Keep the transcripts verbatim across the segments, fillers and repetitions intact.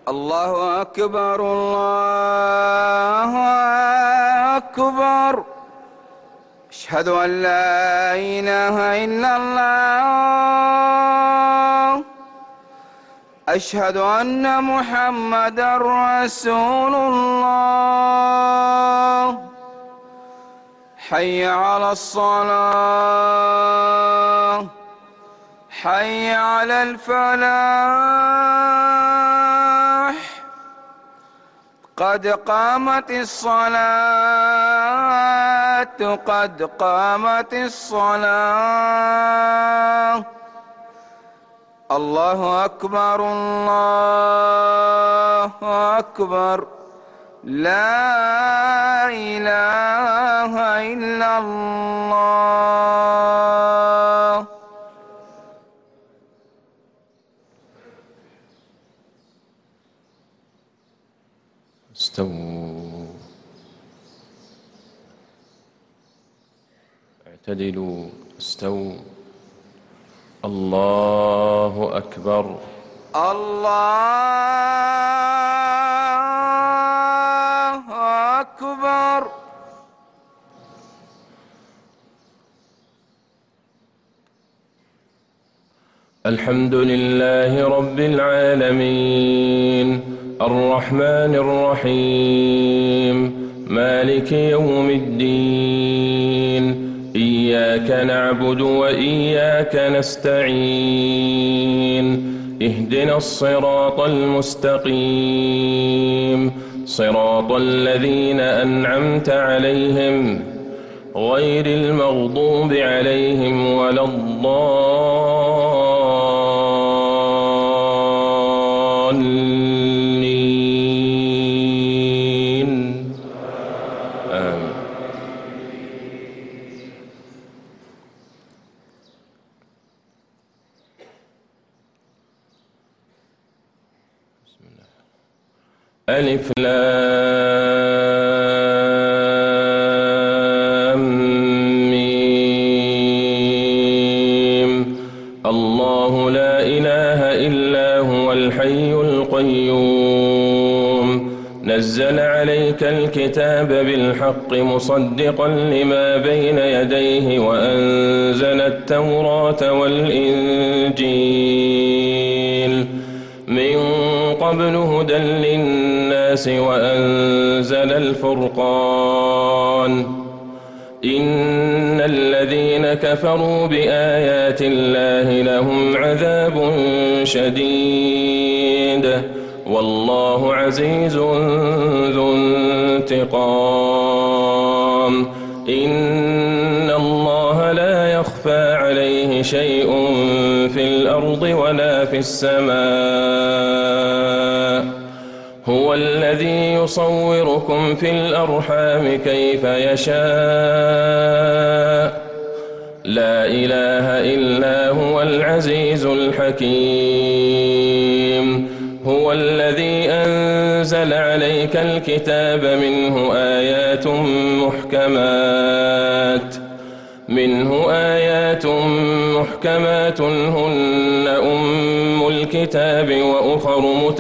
الله أكبر الله أكبر. أشهد أن لا إله إلا الله. أشهد أن محمدًا رسول الله. حي على الصلاة، حي على الفلاح، قد قامت الصلاة، قد قامت الصلاة. الله أكبر الله أكبر. لا إله إلا الله. استووا، اعتدلوا، استووا. الله أكبر. الله أكبر. الحمد لله رب العالمين، الرحمن الرحيم، مالك يوم الدين. إياك نعبد وإياك نستعين. اهدنا الصراط المستقيم، صراط الذين أنعمت عليهم غير المغضوب عليهم ولا الضالين. آمين. ألف لام ميم. الله لا إله إلا هو الحي القيوم. نزل عليك الكتاب بالحق مصدقا لما بين يديه وأنزل التوراة والإنجيل من قبل هدى للناس وأنزل الفرقان. إن الذين كفروا بآيات الله لهم عذاب شديد والله عزيز ذو انتقام. إن الله لا يخفى عليه شيء في الأرض ولا في السماء. هو الذي يصوركم في الأرحام كيف يشاء. لا إله إلا هو العزيز الحكيم. هو الذي أنزل عليك الكتاب منه آيات محكمات منه آيات محكمات هن أم الكتاب وأخر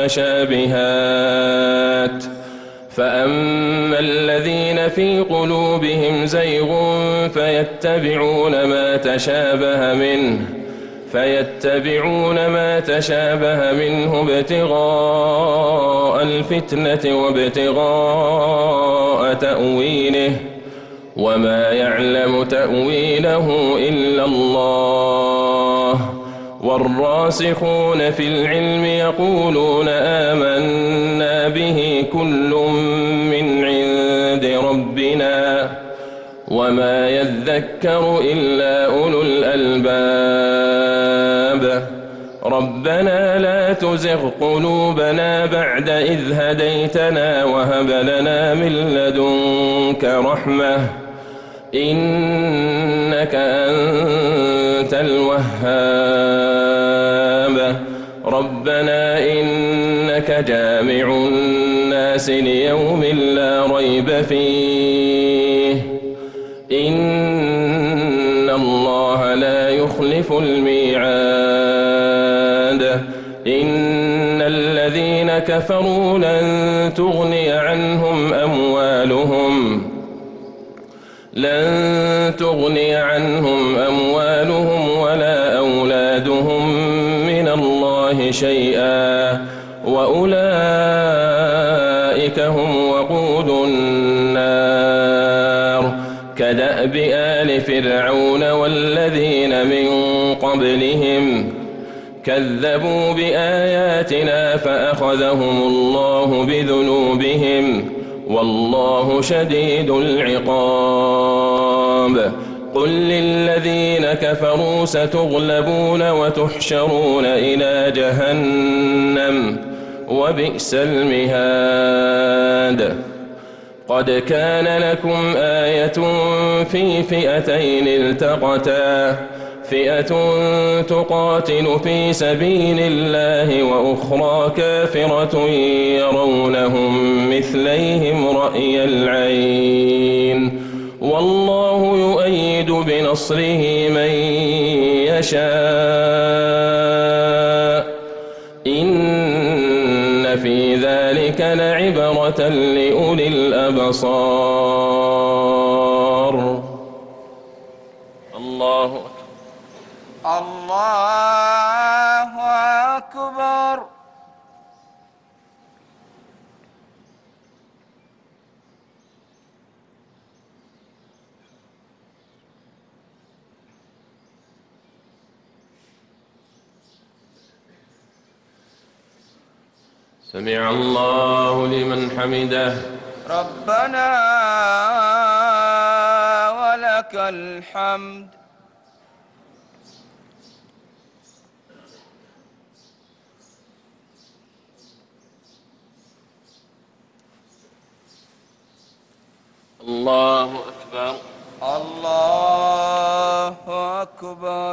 متشابهات. فأما الذين في قلوبهم زيغ فيتبعون ما تشابه منه فيتبعون ما تشابه منه ابتغاء الفتنة وابتغاء تأويله وما يعلم تأويله إلا الله. والراسخون في العلم يقولون آمنا به كل من عند ربنا وما يذكر إلا أولو الألباب. ربنا لا تزغ قلوبنا بعد إذ هديتنا وهب لنا من لدنك رحمة إنك أنت الوهاب. ربنا إنك جامع الناس ليوم لا ريب فيه إن الله لا يخلف الميعاد. إن الذين الذين كفروا لن تغني عنهم أموالهم لن تغني عنهم أموالهم ولا أولادهم من الله شيئا وأولئك هم وقود النار كدأب آل فرعون والذين من قبلهم كذبوا بآياتنا فأخذهم الله بذنوبهم والله شديد العقاب قل للذين كفروا ستغلبون وتحشرون إلى جهنم وبئس المهاد قد كان لكم آية في فئتين التقتا فئة تقاتل في سبيل الله وأخرى كافرة يرونهم مثليهم رأي العين والله يؤيد بنصره من يشاء إن في ذلك لعبرة لأولي الأبصار. الله أكبر. الله أكبر. سمع الله لمن حمده. ربنا ولك الحمد. الله أكبر. الله أكبر.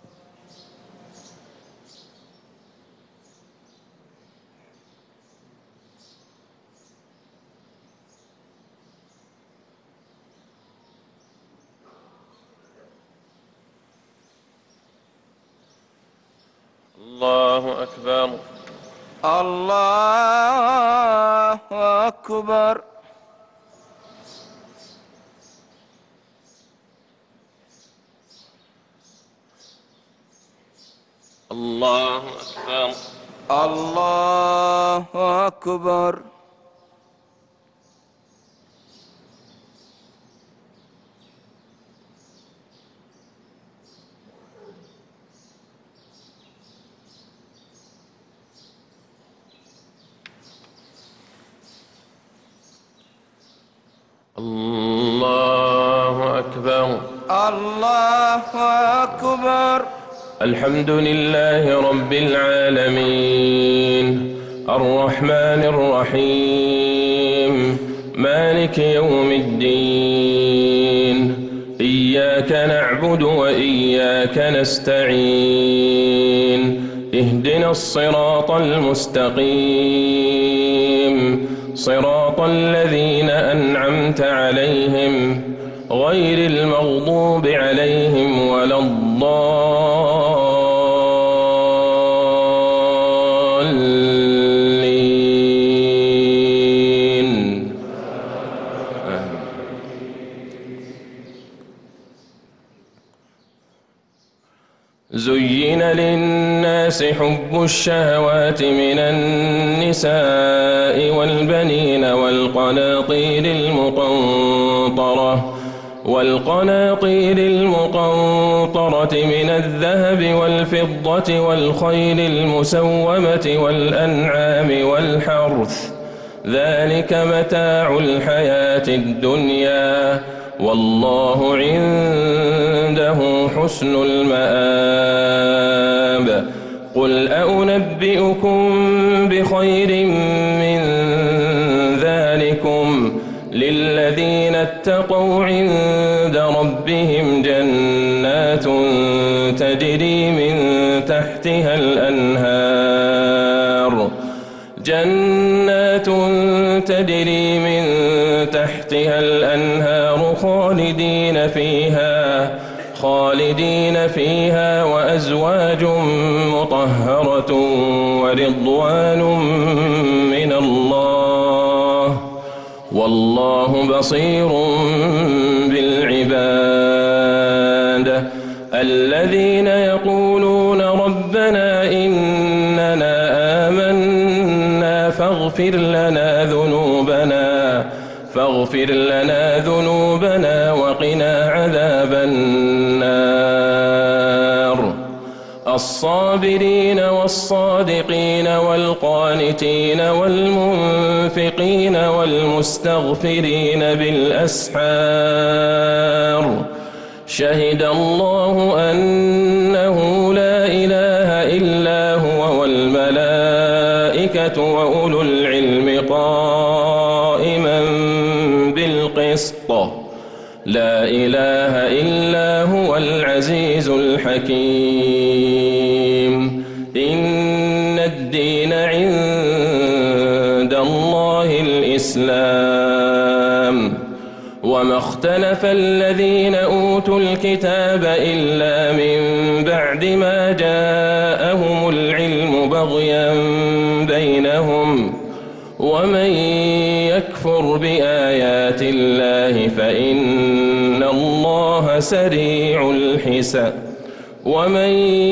الله أكبر. الله أكبر. الله أكبر. الله أكبر. الله أكبر. الله أكبر. الحمد لله رب العالمين الرحمن الرحيم مالك يوم الدين إياك نعبد وإياك نستعين اهدنا الصراط المستقيم صراط الذين أنعمت عليهم غير المغضوب عليهم ولا الضالين. زين للناس حب الشهوات من النساء والبنين والقناطير المقنطرة والقناطير المقنطرة من الذهب والفضة والخيل المسومة والأنعام والحرث ذلك متاع الحياة الدنيا والله عنده حسن المآب. قل أنبئكم بخير من ذلكم للذين اتقوا عند ربهم جنات تجري من تحتها الأنهار جنات تجري من تحتها الأنهار خالدين فيها خالدين فيها وأزواج مطهرة ورضوان من الله والله بصير بالعباد الذين يقولون ربنا إننا آمنا فاغفر لنا ذنوبنا فاغفر لنا ذنوبنا وقنا عذاب النار الصابرين والصادقين والقانتين والمنفقين والمستغفرين بالأسحار شهد الله أنه لا إله إلا هو والملائكة وأولو العلم قائما بالقسط لا إله إلا هو العزيز الحكيم إن الدين عند الله الإسلام وما اختلف الذين أوتوا الكتاب إلا من بعد ما جاءهم العلم بغيا بينهم ومن يكفر بآيات الله فإن الله سريع الحساب ومن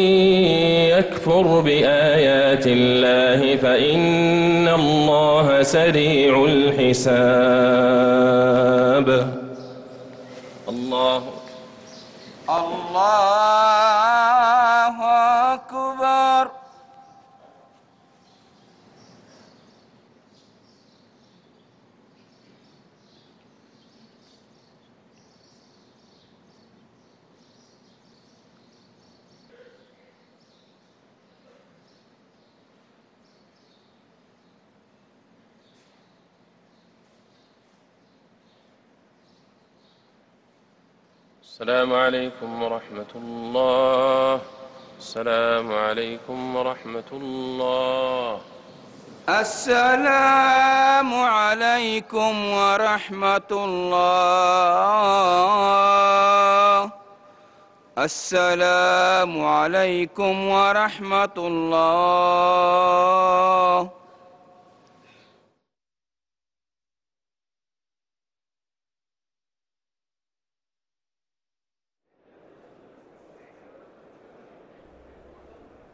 يكفر بآيات الله فإن الله سريع الحساب الله الله أكبر. السلام عليكم ورحمة الله. السلام عليكم ورحمة الله. السلام عليكم ورحمة الله. السلام عليكم ورحمة الله.